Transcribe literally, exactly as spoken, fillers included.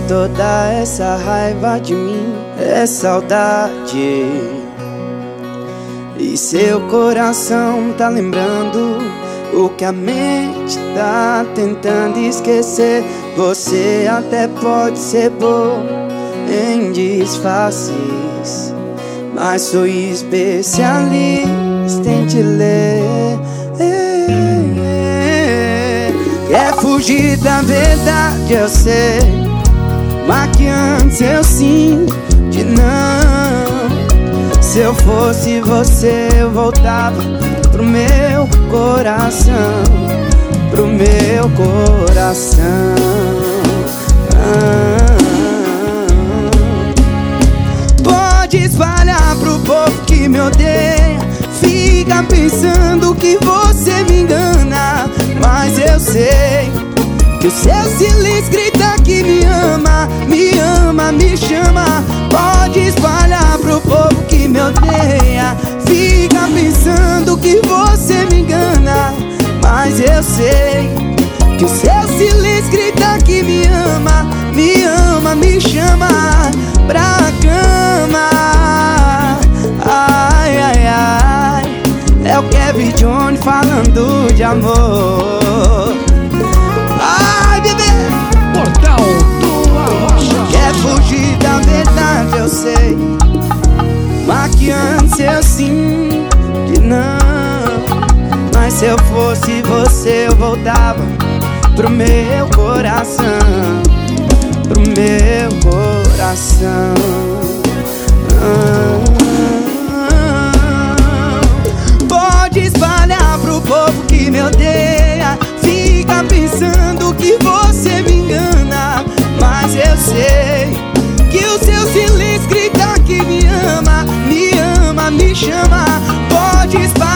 toda essa raiva de mim é saudade. E seu coração tá lembrando o que a mente tá tentando esquecer. Você até pode ser bom em disfarces, mas sou especialista em te ler. Quer fugir da verdade, eu sei, maquiando seu sim de não. Se eu fosse você, eu voltava pro meu coração, pro meu coração. ah. Pode espalhar pro povo que me odeia, fica pensando que você me engana, mas eu sei que o seu silêncio grita que me ama, me ama, me chama. Pode espalhar pro povo que me odeia, fica pensando que você me engana, mas eu sei que o seu silêncio grita que me ama, me ama, me chama pra cama. Ai, ai, ai, é o Kevin Johnny falando de amor. Ai, bebê, Portal do Arrocha. quer fugir da verdade, eu sei, maquiando seu sim de não. Mas se eu fosse você, eu voltava pro meu coração, pro meu coração. ah. Pode espalhar pro povo que me odeia, fica pensando que você me engana, mas eu sei que o seu silêncio grita que me ama, me ama, me chama. Pode espalhar